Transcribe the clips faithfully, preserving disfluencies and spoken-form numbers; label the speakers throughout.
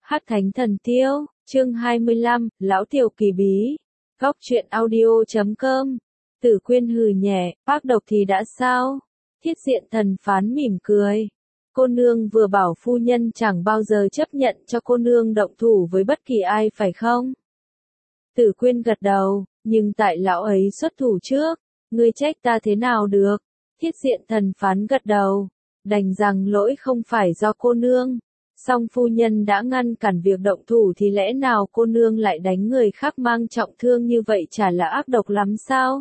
Speaker 1: Hắc Thánh Thần Tiêu, chương hai mươi lăm, Lão Tiểu Kỳ Bí. Góc truyện audio chấm com. Tử Quyên hừ nhẹ, bác độc thì đã sao? Thiết Diện Thần Phán mỉm cười. Cô nương vừa bảo phu nhân chẳng bao giờ chấp nhận cho cô nương động thủ với bất kỳ ai phải không? Tử Quyên gật đầu, nhưng tại lão ấy xuất thủ trước, ngươi trách ta thế nào được? Thiết Diện Thần Phán gật đầu, đành rằng lỗi không phải do cô nương. Song phu nhân đã ngăn cản việc động thủ thì lẽ nào cô nương lại đánh người khác mang trọng thương như vậy, chả là ác độc lắm sao?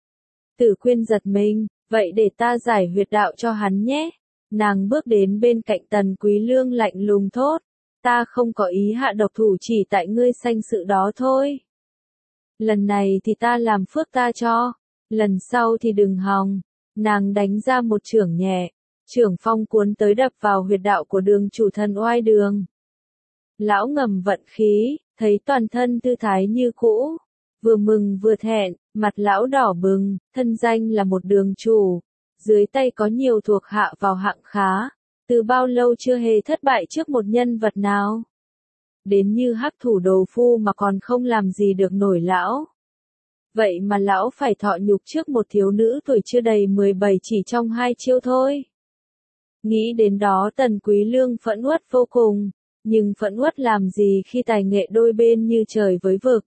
Speaker 1: Tử Quyên giật mình, vậy để ta giải huyệt đạo cho hắn nhé. Nàng bước đến bên cạnh Tần Quý Lương lạnh lùng thốt, ta không có ý hạ độc thủ, chỉ tại ngươi sanh sự đó thôi. Lần này thì ta làm phước ta cho, lần sau thì đừng hòng. Nàng đánh ra một chưởng nhẹ, chưởng phong cuốn tới đập vào huyệt đạo của Đường chủ thần Oai Đường. Lão ngầm vận khí, thấy toàn thân tư thái như cũ, vừa mừng vừa thẹn, mặt lão đỏ bừng, thân danh là một đường chủ, dưới tay có nhiều thuộc hạ vào hạng khá, từ bao lâu chưa hề thất bại trước một nhân vật nào. Đến như Hắc Thủ Đồ Phu mà còn không làm gì được nổi lão. Vậy mà lão phải thọ nhục trước một thiếu nữ tuổi chưa đầy mười bảy chỉ trong hai chiêu thôi. Nghĩ đến đó Tần Quý Lương phẫn uất vô cùng, nhưng phẫn uất làm gì khi tài nghệ đôi bên như trời với vực.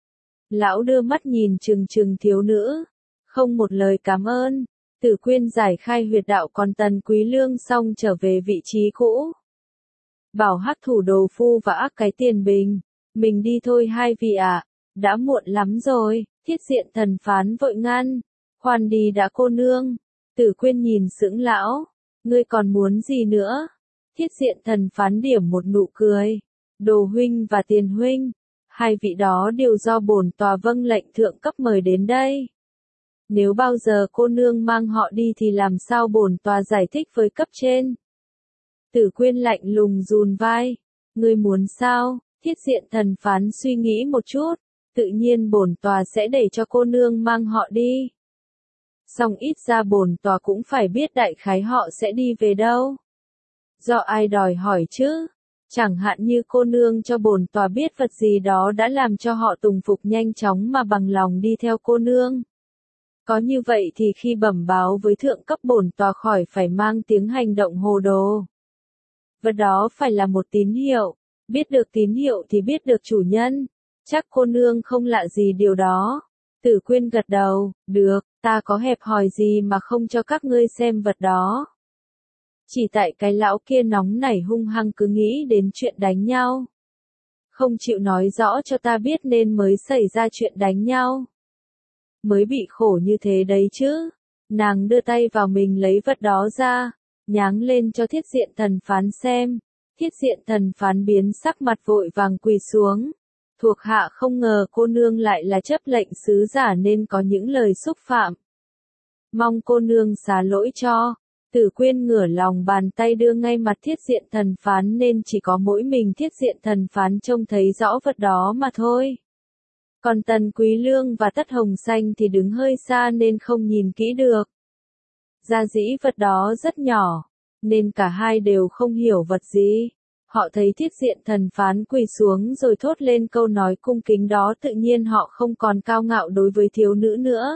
Speaker 1: Lão đưa mắt nhìn chừng chừng thiếu nữ, không một lời cảm ơn. Tử Quyên giải khai huyệt đạo, còn Tần Quý Lương xong trở về vị trí cũ. Bảo Hắc Thủ Đồ Phu và Ác Cái Tiền Bình, mình đi thôi hai vị ạ, đã muộn lắm rồi. Thiết Diện Thần Phán vội ngăn, khoan đi đã cô nương. Tử Quyên nhìn sững lão, ngươi còn muốn gì nữa? Thiết Diện Thần Phán điểm một nụ cười, Đồ huynh và Tiền huynh, hai vị đó đều do bổn tòa vâng lệnh thượng cấp mời đến đây. Nếu bao giờ cô nương mang họ đi thì làm sao bổn tòa giải thích với cấp trên? Tử Quyên lạnh lùng rùn vai, ngươi muốn sao? Thiết Diện Thần Phán suy nghĩ một chút, tự nhiên bổn tòa sẽ để cho cô nương mang họ đi. Song ít ra bổn tòa cũng phải biết đại khái họ sẽ đi về đâu. Do ai đòi hỏi chứ? Chẳng hạn như cô nương cho bổn tòa biết vật gì đó đã làm cho họ tùng phục nhanh chóng mà bằng lòng đi theo cô nương. Có như vậy thì khi bẩm báo với thượng cấp bổn tòa khỏi phải mang tiếng hành động hồ đồ. Vật đó phải là một tín hiệu, biết được tín hiệu thì biết được chủ nhân. Chắc cô nương không lạ gì điều đó. Tử Quyên gật đầu, được, ta có hẹp hòi gì mà không cho các ngươi xem vật đó. Chỉ tại cái lão kia nóng nảy hung hăng cứ nghĩ đến chuyện đánh nhau. Không chịu nói rõ cho ta biết nên mới xảy ra chuyện đánh nhau. Mới bị khổ như thế đấy chứ. Nàng đưa tay vào mình lấy vật đó ra, nháng lên cho Thiết Diện Thần Phán xem. Thiết Diện Thần Phán biến sắc mặt, vội vàng quỳ xuống. Thuộc hạ không ngờ cô nương lại là chấp lệnh sứ giả nên có những lời xúc phạm. Mong cô nương xá lỗi cho. Tử Quyên ngửa lòng bàn tay đưa ngay mặt Thiết Diện Thần Phán nên chỉ có mỗi mình Thiết Diện Thần Phán trông thấy rõ vật đó mà thôi. Còn Tần Quý Lương và Tất Hồng Xanh thì đứng hơi xa nên không nhìn kỹ được. Gia dĩ vật đó rất nhỏ, nên cả hai đều không hiểu vật gì. Họ thấy Thiết Diện Thần Phán quỳ xuống rồi thốt lên câu nói cung kính đó, tự nhiên họ không còn cao ngạo đối với thiếu nữ nữa.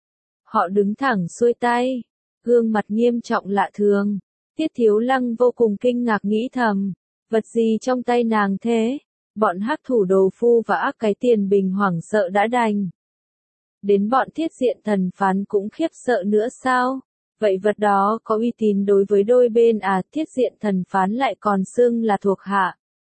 Speaker 1: Họ đứng thẳng xuôi tay, gương mặt nghiêm trọng lạ thường. Tiết Thiếu Lăng vô cùng kinh ngạc nghĩ thầm, vật gì trong tay nàng thế? Bọn Hắc Thủ Đồ Phu và Ác Cái Tiền Bình hoảng sợ đã đành. Đến bọn Thiết Diện Thần Phán cũng khiếp sợ nữa sao? Vậy vật đó có uy tín đối với đôi bên à? Thiết Diện Thần Phán lại còn xưng là thuộc hạ.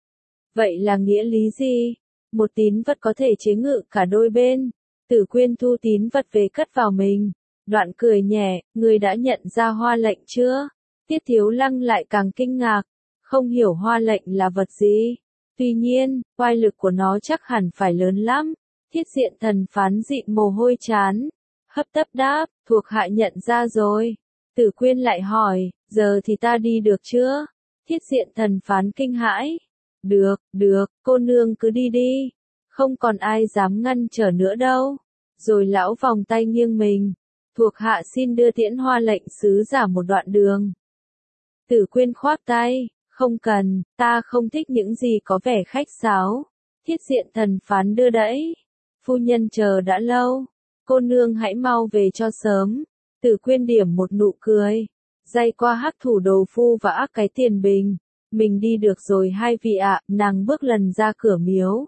Speaker 1: Vậy là nghĩa lý gì? Một tín vật có thể chế ngự cả đôi bên. Tử Quyên thu tín vật về cất vào mình. Đoạn cười nhẹ, người đã nhận ra hoa lệnh chưa? Tiết Thiếu Lăng lại càng kinh ngạc, không hiểu hoa lệnh là vật gì. Tuy nhiên, oai lực của nó chắc hẳn phải lớn lắm. Thiết Diện Thần Phán dịn mồ hôi trán, hấp tấp đáp, thuộc hạ nhận ra rồi. Tử Quyên lại hỏi, giờ thì ta đi được chưa? Thiết Diện Thần Phán kinh hãi. Được, được, cô nương cứ đi đi. Không còn ai dám ngăn trở nữa đâu. Rồi lão vòng tay nghiêng mình. Thuộc hạ xin đưa tiễn hoa lệnh sứ giả một đoạn đường. Tử Quyên khoác tay, Không cần, ta không thích những gì có vẻ khách sáo. Thiết diện thần phán đưa đẩy. Phu nhân chờ đã lâu. Cô nương hãy mau về cho sớm. Tử Quyên điểm một nụ cười. Day qua Hắc Thủ Đồ Phu và Ác Cái Tiền Bình. Mình đi được rồi hai vị ạ, nàng bước lần ra cửa miếu.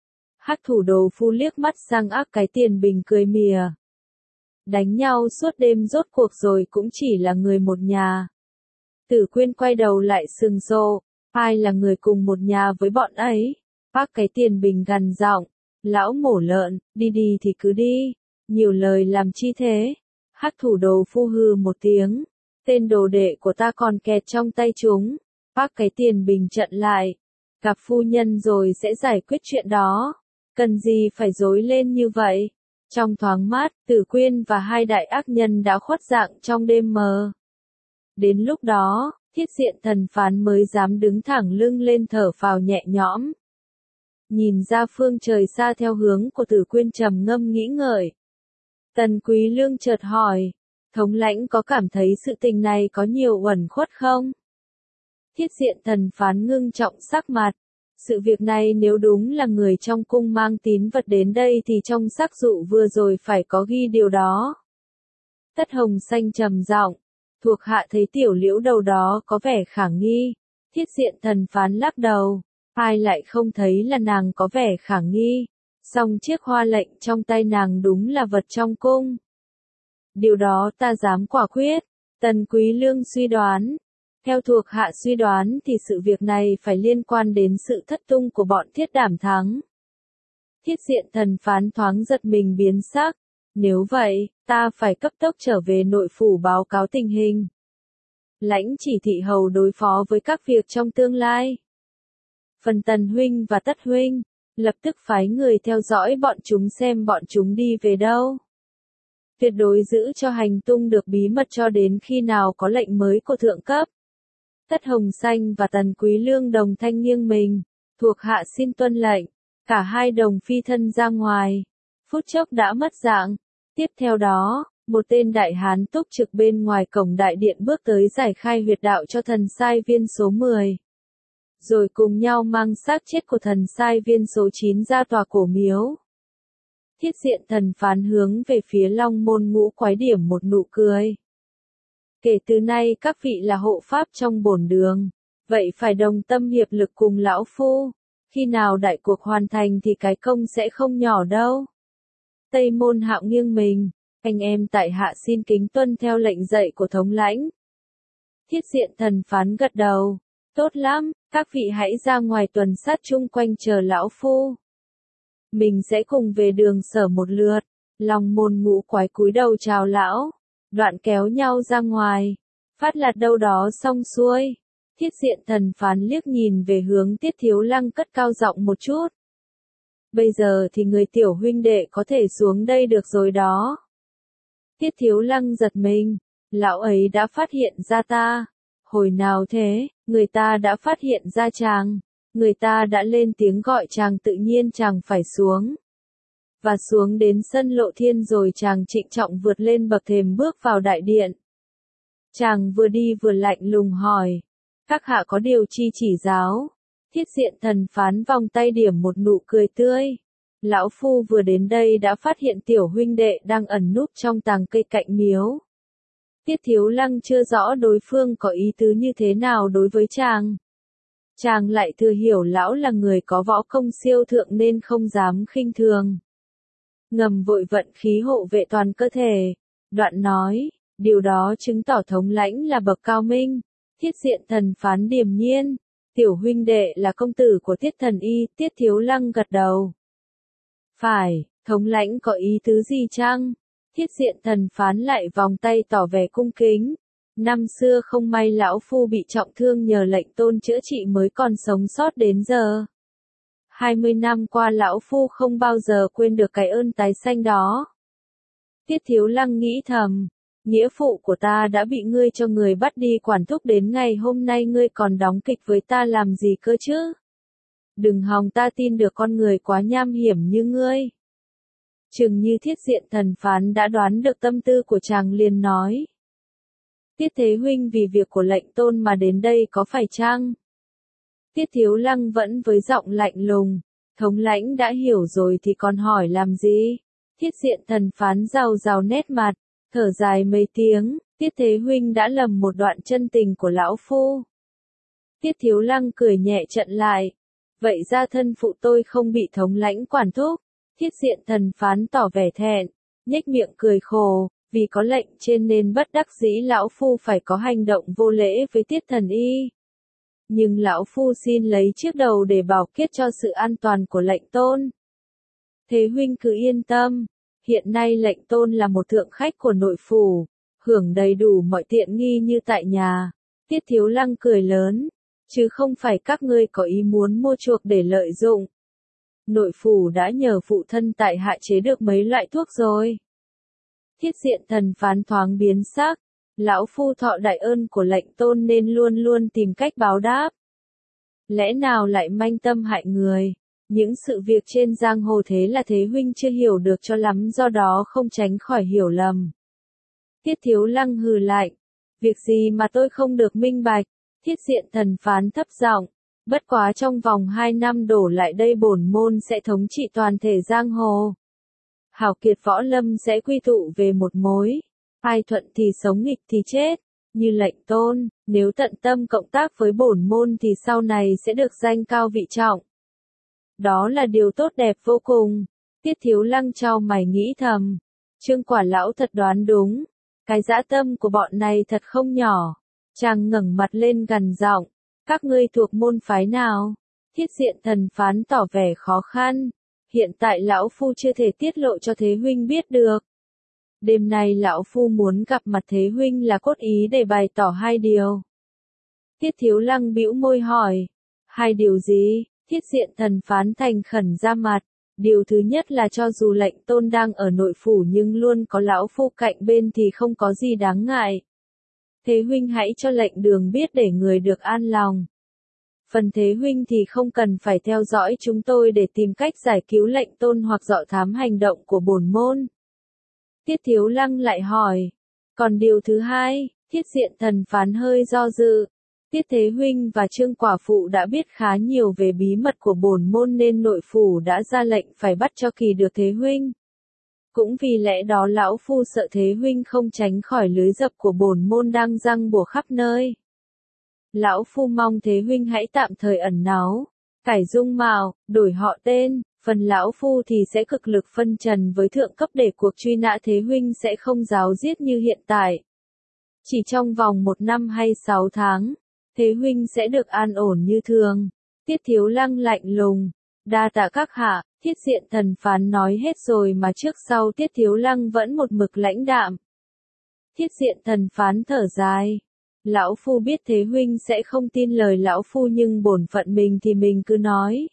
Speaker 1: Hắc Thủ Đồ Phu liếc mắt sang Ác Cái Tiền Bình cười mỉa. Đánh nhau suốt đêm rốt cuộc rồi cũng chỉ là người một nhà. Tử Quyên quay đầu lại sừng sộ, ai là người cùng một nhà với bọn ấy? Ác Cái Tiền Bình gằn giọng, lão mổ lợn, đi đi thì cứ đi, nhiều lời làm chi thế? Hắc Thủ Đồ Phu hừ một tiếng, tên đồ đệ của ta còn kẹt trong tay chúng. Ác Cái Tiền Bình chặn lại, gặp phu nhân rồi sẽ giải quyết chuyện đó, cần gì phải dối lên như vậy? Trong thoáng mát, Tử Quyên và hai đại ác nhân đã khuất dạng trong đêm mờ. Đến lúc đó, thiết diện thần phán mới dám đứng thẳng lưng lên thở phào nhẹ nhõm. Nhìn ra phương trời xa theo hướng của Tử Quyên trầm ngâm nghĩ ngợi. Tần Quý Lương chợt hỏi, thống lãnh có cảm thấy sự tình này có nhiều uẩn khuất không? Thiết diện thần phán ngưng trọng sắc mặt. Sự việc này nếu đúng là người trong cung mang tín vật đến đây thì trong sắc dụ vừa rồi phải có ghi điều đó. Tất Hồng Xanh trầm giọng, thuộc hạ thấy tiểu liễu đầu đó có vẻ khả nghi. Thiết diện thần phán lắc đầu, ai lại không thấy là nàng có vẻ khả nghi, song chiếc hoa lệnh trong tay nàng đúng là vật trong cung. Điều đó ta dám quả quyết, Tần Quý Lương suy đoán. Theo thuộc hạ suy đoán thì sự việc này phải liên quan đến sự thất tung của bọn Thiết Đảm Thắng. Thiết diện thần phán thoáng giật mình biến sắc. Nếu vậy, ta phải cấp tốc trở về nội phủ báo cáo tình hình. Lãnh chỉ thị hầu đối phó với các việc trong tương lai. Phần Tần huynh và Tất huynh, lập tức phái người theo dõi bọn chúng xem bọn chúng đi về đâu. Tuyệt đối giữ cho hành tung được bí mật cho đến khi nào có lệnh mới của thượng cấp. Tất Hồng Xanh và Tần Quý Lương đồng thanh nghiêng mình, thuộc hạ xin tuân lệnh, cả hai đồng phi thân ra ngoài, phút chốc đã mất dạng. Tiếp theo đó, một tên đại hán túc trực bên ngoài cổng đại điện bước tới giải khai huyệt đạo cho thần sai viên số mười. Rồi cùng nhau mang xác chết của thần sai viên số chín ra tòa cổ miếu. Thiết diện thần phán hướng về phía Long Môn Ngũ Quái điểm một nụ cười. Kể từ nay các vị là hộ pháp trong bổn đường, vậy phải đồng tâm hiệp lực cùng lão phu, khi nào đại cuộc hoàn thành thì cái công sẽ không nhỏ đâu. Tây Môn Hạo nghiêng mình, anh em tại hạ xin kính tuân theo lệnh dạy của thống lãnh. Thiết diện thần phán gật đầu, tốt lắm, các vị hãy ra ngoài tuần sát chung quanh chờ lão phu. Mình sẽ cùng về đường Sở một lượt. Long Môn Ngũ Quái cúi đầu chào lão, đoạn kéo nhau ra ngoài, phát lạt đâu đó xong xuôi. Thiết diện thần phán liếc nhìn về hướng Tiết Thiếu Lăng cất cao giọng một chút. Bây giờ thì người tiểu huynh đệ có thể xuống đây được rồi đó. Tiết Thiếu Lăng giật mình, lão ấy đã phát hiện ra ta. Hồi nào thế, người ta đã phát hiện ra chàng, người ta đã lên tiếng gọi chàng tự nhiên chàng phải xuống. Và xuống đến sân Lộ Thiên rồi chàng trịnh trọng vượt lên bậc thềm bước vào đại điện. Chàng vừa đi vừa lạnh lùng hỏi, các hạ có điều chi chỉ giáo? Thiết diện thần phán vòng tay điểm một nụ cười tươi. Lão phu vừa đến đây đã phát hiện tiểu huynh đệ đang ẩn núp trong tàng cây cạnh miếu. Tiết Thiếu Lăng chưa rõ đối phương có ý tứ như thế nào đối với chàng. Chàng lại thừa hiểu lão là người có võ công siêu thượng nên không dám khinh thường. Ngầm vội vận khí hộ vệ toàn cơ thể. Đoạn nói, điều đó chứng tỏ thống lãnh là bậc cao minh. Thiết diện thần phán điềm nhiên, tiểu huynh đệ là công tử của Tiết thần y. Tiết Thiếu Lăng gật đầu. Phải, thống lãnh có ý tứ gì chăng? Thiết diện thần phán lại vòng tay tỏ vẻ cung kính. Năm xưa không may lão phu bị trọng thương nhờ lệnh tôn chữa trị mới còn sống sót đến giờ. Hai mươi năm qua lão phu không bao giờ quên được cái ơn tái sanh đó. Tiết Thiếu Lăng nghĩ thầm, nghĩa phụ của ta đã bị ngươi cho người bắt đi quản thúc đến ngày hôm nay ngươi còn đóng kịch với ta làm gì cơ chứ? Đừng hòng ta tin được con người quá nham hiểm như ngươi. Chừng như thiết diện thần phán đã đoán được tâm tư của chàng liền nói. Tiết Thế huynh vì việc của lệnh tôn mà đến đây có phải chăng? Tiết Thiếu Lăng vẫn với giọng lạnh lùng, thống lãnh đã hiểu rồi thì còn hỏi làm gì? Thiết Diện Thần Phán rào rào nét mặt, thở dài mấy tiếng, Tiết Thế Huynh đã lầm một đoạn chân tình của lão phu. Tiết Thiếu Lăng cười nhẹ trận lại, vậy ra thân phụ tôi không bị thống lãnh quản thúc. Thiết Diện Thần Phán tỏ vẻ thẹn, nhếch miệng cười khổ, vì có lệnh trên nên bất đắc dĩ lão phu phải có hành động vô lễ với Tiết Thần Y. Nhưng lão phu xin lấy chiếc đầu để bảo kiết cho sự an toàn của lệnh tôn. Thế huynh cứ yên tâm, hiện nay lệnh tôn là một thượng khách của nội phủ, hưởng đầy đủ mọi tiện nghi như tại nhà. Tiết Thiếu Lăng cười lớn, chứ không phải các ngươi có ý muốn mua chuộc để lợi dụng. Nội phủ đã nhờ phụ thân tại hạ chế được mấy loại thuốc rồi. Thiết Diện Thần Phán thoáng biến sắc, lão phu thọ đại ơn của lệnh tôn nên luôn luôn tìm cách báo đáp. Lẽ nào lại manh tâm hại người? Những sự việc trên giang hồ thế là Thế huynh chưa hiểu được cho lắm, do đó không tránh khỏi hiểu lầm. Tiết Thiếu Lăng hừ lạnh, việc gì mà tôi không được minh bạch? Thiết Diện Thần Phán thấp giọng, bất quá trong vòng hai năm đổ lại đây bổn môn sẽ thống trị toàn thể giang hồ. Hảo kiệt võ lâm sẽ quy tụ về một mối, ai thuận thì sống, nghịch thì chết. Như lệnh tôn, nếu tận tâm cộng tác với bổn môn thì sau này sẽ được danh cao vị trọng. Đó là điều tốt đẹp vô cùng. Tiết Thiếu Lăng chau mày nghĩ thầm, Trương Quả lão thật đoán đúng, cái dã tâm của bọn này thật không nhỏ. Chàng ngẩng mặt lên gằn giọng, các ngươi thuộc môn phái nào? Thiết Diện Thần Phán tỏ vẻ khó khăn, hiện tại lão phu chưa thể tiết lộ cho Thế huynh biết được. Đêm nay lão phu muốn gặp mặt Thế huynh là cốt ý để bày tỏ hai điều. Tiết Thiếu Lăng bĩu môi hỏi, hai điều gì? Thiết Diện Thần Phán thành khẩn ra mặt, điều thứ nhất là cho dù lệnh tôn đang ở nội phủ nhưng luôn có lão phu cạnh bên thì không có gì đáng ngại. Thế huynh hãy cho lệnh đường biết để người được an lòng. Phần Thế huynh thì không cần phải theo dõi chúng tôi để tìm cách giải cứu lệnh tôn hoặc dọ thám hành động của bổn môn. Tiết Thiếu Lăng lại hỏi, còn điều thứ hai? Thiết Diện Thần Phán hơi do dự. Tiết Thế huynh và Trương Quả phụ đã biết khá nhiều về bí mật của bổn môn nên nội phủ đã ra lệnh phải bắt cho kỳ được Thế huynh. Cũng vì lẽ đó lão phu sợ Thế huynh không tránh khỏi lưới dập của bổn môn đang giăng bủa khắp nơi. Lão phu mong Thế huynh hãy tạm thời ẩn náu, cải dung mạo, đổi họ tên, phần lão phu thì sẽ cực lực phân trần với thượng cấp để cuộc truy nã Thế huynh sẽ không ráo riết như hiện tại. Chỉ trong vòng một năm hay sáu tháng, Thế huynh sẽ được an ổn như thường. Tiết Thiếu Lăng lạnh lùng, đa tạ các hạ. Thiết Diện Thần Phán nói hết rồi mà trước sau Tiết Thiếu Lăng vẫn một mực lãnh đạm. Thiết Diện Thần Phán thở dài, lão phu biết Thế huynh sẽ không tin lời lão phu nhưng bổn phận mình thì mình cứ nói.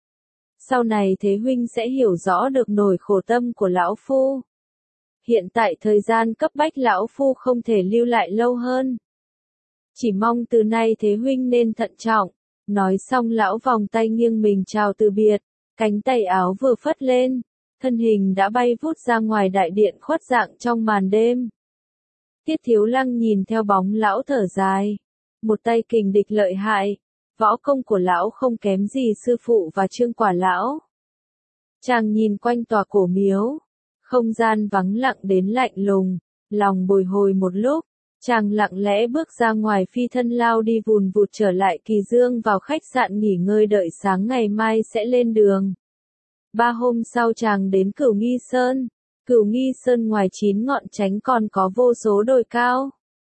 Speaker 1: Sau này Thế huynh sẽ hiểu rõ được nỗi khổ tâm của lão phu. Hiện tại thời gian cấp bách lão phu không thể lưu lại lâu hơn. Chỉ mong từ nay Thế huynh nên thận trọng. Nói xong lão vòng tay nghiêng mình chào từ biệt, cánh tay áo vừa phất lên, thân hình đã bay vút ra ngoài đại điện khuất dạng trong màn đêm. Tiết Thiếu Lăng nhìn theo bóng lão thở dài, một tay kình địch lợi hại, võ công của lão không kém gì sư phụ và Trương Quả lão. Chàng nhìn quanh tòa cổ miếu, không gian vắng lặng đến lạnh lùng, lòng bồi hồi một lúc. Chàng lặng lẽ bước ra ngoài phi thân lao đi vùn vụt trở lại Kỳ Dương vào khách sạn nghỉ ngơi đợi sáng ngày mai sẽ lên đường. Ba hôm sau chàng đến Cửu Nghi Sơn. Cửu Nghi Sơn ngoài chín ngọn chánh còn có vô số đồi cao.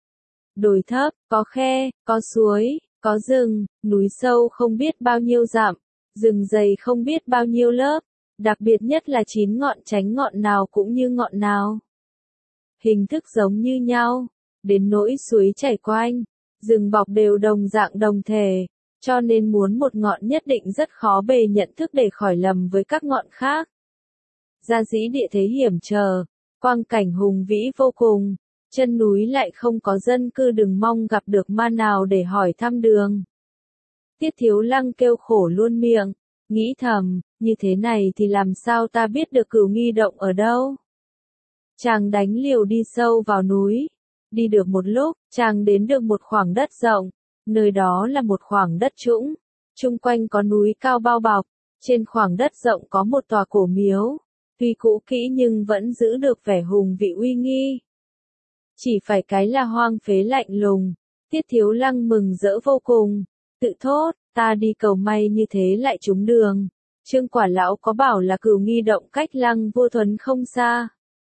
Speaker 1: Đồi thấp, có khe, có suối, có rừng, núi sâu không biết bao nhiêu dặm, rừng dày không biết bao nhiêu lớp. Đặc biệt nhất là chín ngọn chánh ngọn nào cũng như ngọn nào. Hình thức giống như nhau. Đến nỗi suối chảy quanh, rừng bọc đều đồng dạng đồng thể, cho nên muốn một ngọn nhất định rất khó bề nhận thức để khỏi lầm với các ngọn khác. Gia dĩ địa thế hiểm trở, quang cảnh hùng vĩ vô cùng, chân núi lại không có dân cư, đừng mong gặp được ma nào để hỏi thăm đường. Tiết Thiếu Lăng kêu khổ luôn miệng, nghĩ thầm, như thế này thì làm sao ta biết được Cửu Nghi động ở đâu? Chàng đánh liều đi sâu vào núi. Đi được một lúc, chàng đến được một khoảng đất rộng, nơi đó là một khoảng đất trũng. Chung quanh có núi cao bao bọc, trên khoảng đất rộng có một tòa cổ miếu, tuy cũ kỹ nhưng vẫn giữ được vẻ hùng vị uy nghi. Chỉ phải cái là hoang phế lạnh lùng, Tiết Thiếu Lăng mừng rỡ vô cùng, tự thốt, ta đi cầu may như thế lại trúng đường. Trương Quả Lão có bảo là Cửu Nghi Động cách Lăng Vô Thuấn không xa.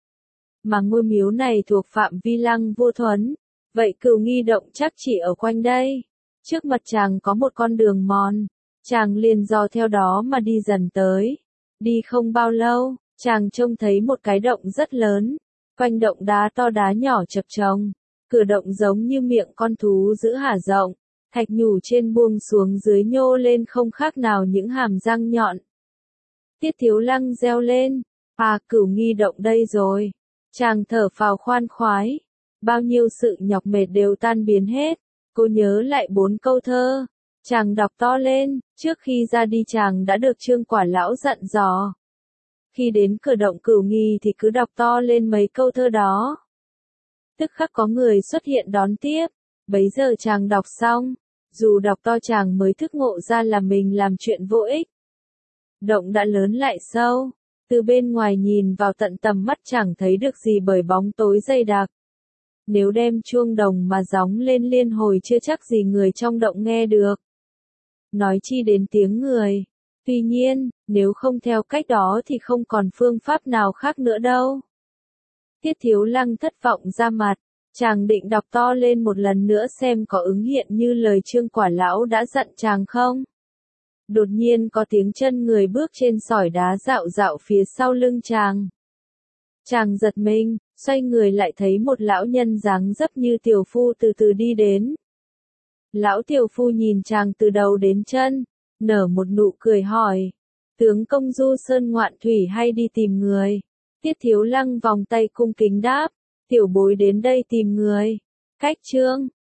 Speaker 1: Mà ngôi miếu này thuộc phạm vi Lăng Vô Thuấn, vậy Cửu Nghi Động chắc chỉ ở quanh đây. Trước mặt chàng có một con đường mòn, chàng liền dò theo đó mà đi dần tới. Đi không bao lâu, chàng trông thấy một cái động rất lớn, quanh động đá to đá nhỏ chập chồng, cửa động giống như miệng con thú giữ hả rộng, thạch nhủ trên buông xuống dưới nhô lên không khác nào những hàm răng nhọn. Tiết Thiếu Lăng reo lên, à Cửu Nghi Động đây rồi. Chàng thở phào khoan khoái, bao nhiêu sự nhọc mệt đều tan biến hết. Cô nhớ lại bốn câu thơ, chàng đọc to lên, trước khi ra đi chàng đã được Trương Quả Lão dặn dò. Khi đến cửa động Cửu Nghi thì cứ đọc to lên mấy câu thơ đó. Tức khắc có người xuất hiện đón tiếp, bấy giờ chàng đọc xong, dù đọc to chàng mới thức ngộ ra là mình làm chuyện vô ích. Động đã lớn lại sâu, từ bên ngoài nhìn vào tận tầm mắt chẳng thấy được gì bởi bóng tối dày đặc. Nếu đem chuông đồng mà gióng lên liên hồi chưa chắc gì người trong động nghe được. Nói chi đến tiếng người. Tuy nhiên, nếu không theo cách đó thì không còn phương pháp nào khác nữa đâu. Tiết Thiếu Lăng thất vọng ra mặt, chàng định đọc to lên một lần nữa xem có ứng hiện như lời Trương Quả Lão đã dặn chàng không. Đột nhiên có tiếng chân người bước trên sỏi đá dạo dạo phía sau lưng chàng. Chàng giật mình, xoay người lại thấy một lão nhân dáng dấp như tiểu phu từ từ đi đến. Lão tiểu phu nhìn chàng từ đầu đến chân, nở một nụ cười hỏi, tướng công du sơn ngoạn thủy hay đi tìm người? Tiết Thiếu Lăng vòng tay cung kính đáp, tiểu bối đến đây tìm người. Cách Trương,